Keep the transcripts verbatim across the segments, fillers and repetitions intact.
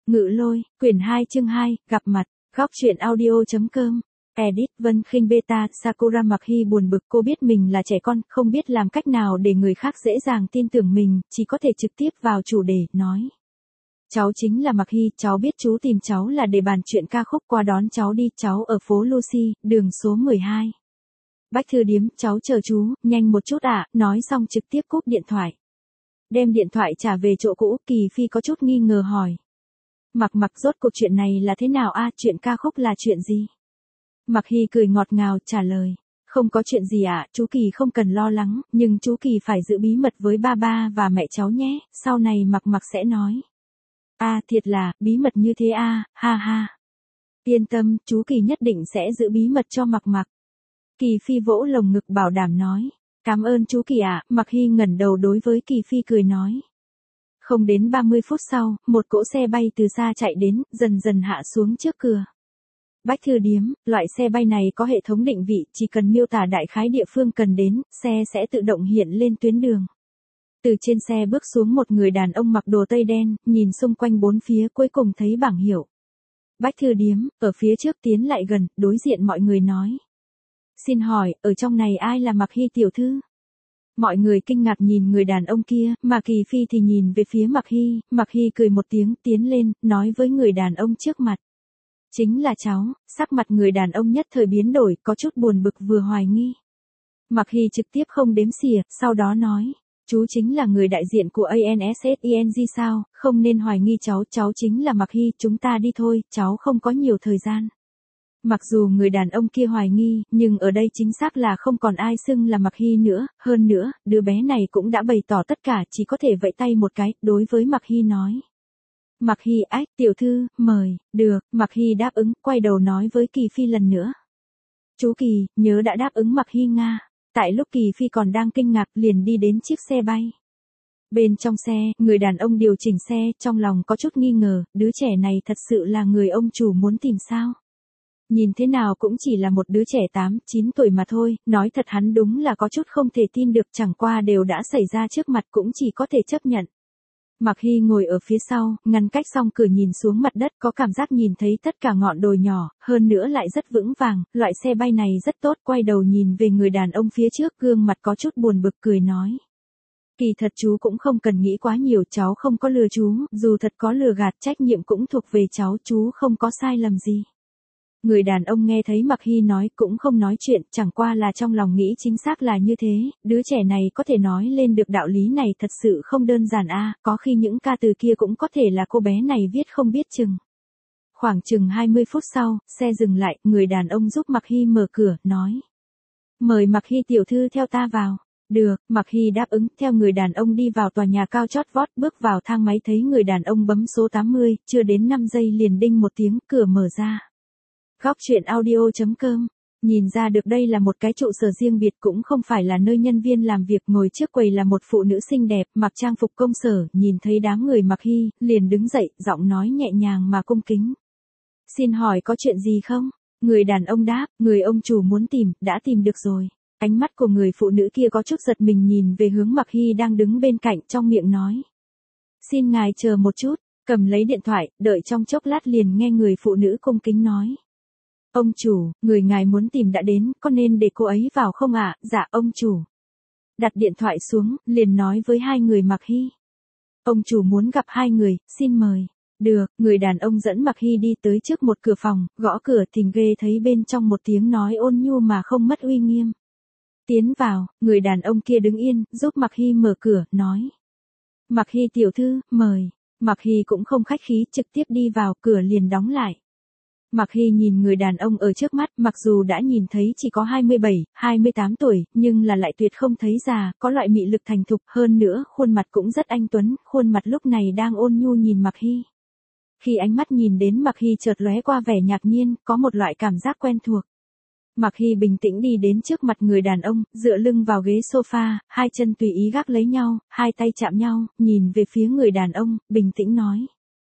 Ngự lôi, quyển hai chương hai, gặp mặt, góc truyện audio.com. Edit, Vân Khinh Beta, Sakura Mạc Hy buồn bực, cô biết mình là trẻ con, không biết làm cách nào để người khác dễ dàng tin tưởng mình, chỉ có thể trực tiếp vào chủ đề, nói. Cháu chính là Mạc Hy, cháu biết chú tìm cháu là để bàn chuyện ca khúc, qua đón cháu đi, cháu ở phố Lucy, đường số mười hai. Bách Thư Điếm, cháu chờ chú, nhanh một chút ạ, nói xong trực tiếp cúp điện thoại. Đem điện thoại trả về chỗ cũ, Kỳ Phi có chút nghi ngờ hỏi. Mạc Mạc, rốt cuộc chuyện này là thế nào a, chuyện ca khúc là chuyện gì? Mạc Hy cười ngọt ngào trả lời. Không có chuyện gì ạ, chú Kỳ không cần lo lắng, nhưng chú Kỳ phải giữ bí mật với ba ba và mẹ cháu nhé, sau này Mạc Mạc sẽ nói. A, thiệt là, bí mật như thế a, ha ha. Yên tâm, chú Kỳ nhất định sẽ giữ bí mật cho Mạc Mạc. Kỳ Phi vỗ lồng ngực bảo đảm nói. Cảm ơn chú Kỳ ạ, Mạc Hy ngẩng đầu đối với Kỳ Phi cười nói. Không đến ba mươi phút sau, một cỗ xe bay từ xa chạy đến, dần dần hạ xuống trước cửa. Bách Thư Điếm, loại xe bay này có hệ thống định vị, chỉ cần miêu tả đại khái địa phương cần đến, xe sẽ tự động hiện lên tuyến đường. Từ trên xe bước xuống một người đàn ông mặc đồ tây đen, nhìn xung quanh bốn phía cuối cùng thấy bảng hiệu. Bách Thư Điếm, ở phía trước tiến lại gần, đối diện mọi người nói. Xin hỏi, ở trong này ai là Mạc Hy tiểu thư? Mọi người kinh ngạc nhìn người đàn ông kia, mà Kỳ Phi thì nhìn về phía Mạc Hy, Mạc Hy cười một tiếng tiến lên, nói với người đàn ông trước mặt. Chính là cháu, sắc mặt người đàn ông nhất thời biến đổi, có chút buồn bực vừa hoài nghi. Mạc Hy trực tiếp không đếm xỉa, sau đó nói, chú chính là người đại diện của a en ét seng sao, không nên hoài nghi cháu, cháu chính là Mạc Hy, chúng ta đi thôi, cháu không có nhiều thời gian. Mặc dù người đàn ông kia hoài nghi, nhưng ở đây chính xác là không còn ai xưng là Mạc Hy nữa, hơn nữa, đứa bé này cũng đã bày tỏ tất cả, chỉ có thể vẫy tay một cái, đối với Mạc Hy nói. Mạc Hy, ách, tiểu thư, mời, được, Mạc Hy đáp ứng, quay đầu nói với Kỳ Phi lần nữa. Chú Kỳ, nhớ đã đáp ứng Mạc Hy Nga. Tại lúc Kỳ Phi còn đang kinh ngạc liền đi đến chiếc xe bay. Bên trong xe, người đàn ông điều chỉnh xe, trong lòng có chút nghi ngờ, đứa trẻ này thật sự là người ông chủ muốn tìm sao? Nhìn thế nào cũng chỉ là một đứa trẻ tám, chín tuổi mà thôi, nói thật hắn đúng là có chút không thể tin được, chẳng qua đều đã xảy ra trước mặt cũng chỉ có thể chấp nhận. Mạc Hy ngồi ở phía sau, ngăn cách xong cửa nhìn xuống mặt đất, có cảm giác nhìn thấy tất cả ngọn đồi nhỏ, hơn nữa lại rất vững vàng, loại xe bay này rất tốt, quay đầu nhìn về người đàn ông phía trước, gương mặt có chút buồn bực cười nói. Kỳ thật chú cũng không cần nghĩ quá nhiều, cháu không có lừa chú, dù thật có lừa gạt trách nhiệm cũng thuộc về cháu, chú không có sai lầm gì. Người đàn ông nghe thấy Mạc Hy nói cũng không nói chuyện, chẳng qua là trong lòng nghĩ chính xác là như thế, đứa trẻ này có thể nói lên được đạo lý này thật sự không đơn giản a, có khi những ca từ kia cũng có thể là cô bé này viết không biết chừng. Khoảng chừng hai mươi phút sau, xe dừng lại, người đàn ông giúp Mạc Hy mở cửa, nói. Mời Mạc Hy tiểu thư theo ta vào. Được, Mạc Hy đáp ứng, theo người đàn ông đi vào tòa nhà cao chót vót, bước vào thang máy thấy người đàn ông bấm số tám mươi, chưa đến năm giây liền đinh một tiếng, cửa mở ra. Góc truyện audio.com, nhìn ra được đây là một cái trụ sở riêng biệt cũng không phải là nơi nhân viên làm việc, ngồi trước quầy là một phụ nữ xinh đẹp, mặc trang phục công sở, nhìn thấy đám người Mạc Hy, liền đứng dậy, giọng nói nhẹ nhàng mà cung kính. Xin hỏi có chuyện gì không? Người đàn ông đáp, người ông chủ muốn tìm, đã tìm được rồi. Ánh mắt của người phụ nữ kia có chút giật mình nhìn về hướng Mạc Hy đang đứng bên cạnh, trong miệng nói. Xin ngài chờ một chút, cầm lấy điện thoại, đợi trong chốc lát liền nghe người phụ nữ cung kính nói. Ông chủ, người ngài muốn tìm đã đến, có nên để cô ấy vào không ạ? À? Dạ, ông chủ. Đặt điện thoại xuống, liền nói với hai người Mạc Hy. Ông chủ muốn gặp hai người, xin mời. Được, người đàn ông dẫn Mạc Hy đi tới trước một cửa phòng, gõ cửa, thình ghê thấy bên trong một tiếng nói ôn nhu mà không mất uy nghiêm. Tiến vào, người đàn ông kia đứng yên, giúp Mạc Hy mở cửa, nói. Mạc Hy tiểu thư, mời. Mạc Hy cũng không khách khí, trực tiếp đi vào, cửa liền đóng lại. Mạc Hy nhìn người đàn ông ở trước mắt, mặc dù đã nhìn thấy chỉ có hai mươi bảy, hai mươi tám tuổi, nhưng là lại tuyệt không thấy già, có loại mị lực thành thục, hơn nữa, khuôn mặt cũng rất anh tuấn, khuôn mặt lúc này đang ôn nhu nhìn Mạc Hy. Khi ánh mắt nhìn đến Mạc Hy chợt lóe qua vẻ ngạc nhiên, có một loại cảm giác quen thuộc. Mạc Hy bình tĩnh đi đến trước mặt người đàn ông, dựa lưng vào ghế sofa, hai chân tùy ý gác lấy nhau, hai tay chạm nhau, nhìn về phía người đàn ông, bình tĩnh nói.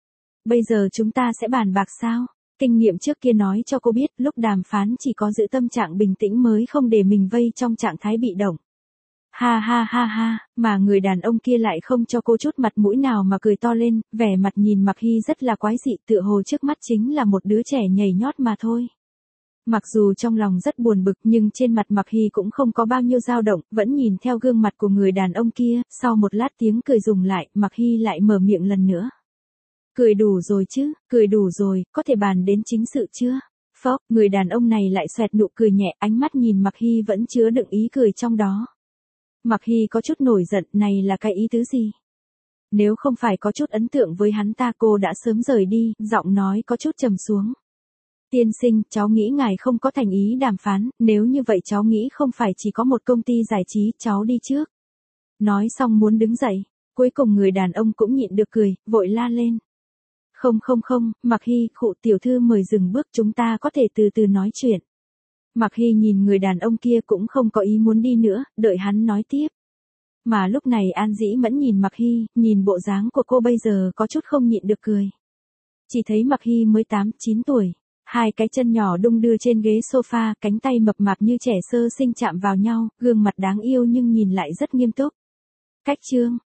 Bây giờ chúng ta sẽ bàn bạc sao? Kinh nghiệm trước kia nói cho cô biết, lúc đàm phán chỉ có giữ tâm trạng bình tĩnh mới không để mình vây trong trạng thái bị động. Ha ha ha ha, mà người đàn ông kia lại không cho cô chút mặt mũi nào mà cười to lên, vẻ mặt nhìn Mạc Hy rất là quái dị, tựa hồ trước mắt chính là một đứa trẻ nhảy nhót mà thôi. Mặc dù trong lòng rất buồn bực nhưng trên mặt Mạc Hy cũng không có bao nhiêu dao động, vẫn nhìn theo gương mặt của người đàn ông kia, sau một lát tiếng cười dừng lại, Mạc Hy lại mở miệng lần nữa. Cười đủ rồi chứ, cười đủ rồi, có thể bàn đến chính sự chưa? Phốc, người đàn ông này lại xoẹt nụ cười nhẹ, ánh mắt nhìn Mạc Hy vẫn chứa đựng ý cười trong đó. Mạc Hy có chút nổi giận, này là cái ý tứ gì? Nếu không phải có chút ấn tượng với hắn ta cô đã sớm rời đi, giọng nói có chút trầm xuống. Tiên sinh, cháu nghĩ ngài không có thành ý đàm phán, nếu như vậy cháu nghĩ không phải chỉ có một công ty giải trí, cháu đi trước. Nói xong muốn đứng dậy, cuối cùng người đàn ông cũng nhịn được cười, vội la lên. Không không không, Mạc Hy, khụ tiểu thư mời dừng bước, chúng ta có thể từ từ nói chuyện. Mạc Hy nhìn người đàn ông kia cũng không có ý muốn đi nữa, đợi hắn nói tiếp. Mà lúc này An Dĩ Mẫn nhìn Mạc Hy, nhìn bộ dáng của cô bây giờ có chút không nhịn được cười. Chỉ thấy Mạc Hy mới tám, chín tuổi, hai cái chân nhỏ đung đưa trên ghế sofa, cánh tay mập mạp như trẻ sơ sinh chạm vào nhau, gương mặt đáng yêu nhưng nhìn lại rất nghiêm túc. Cách chương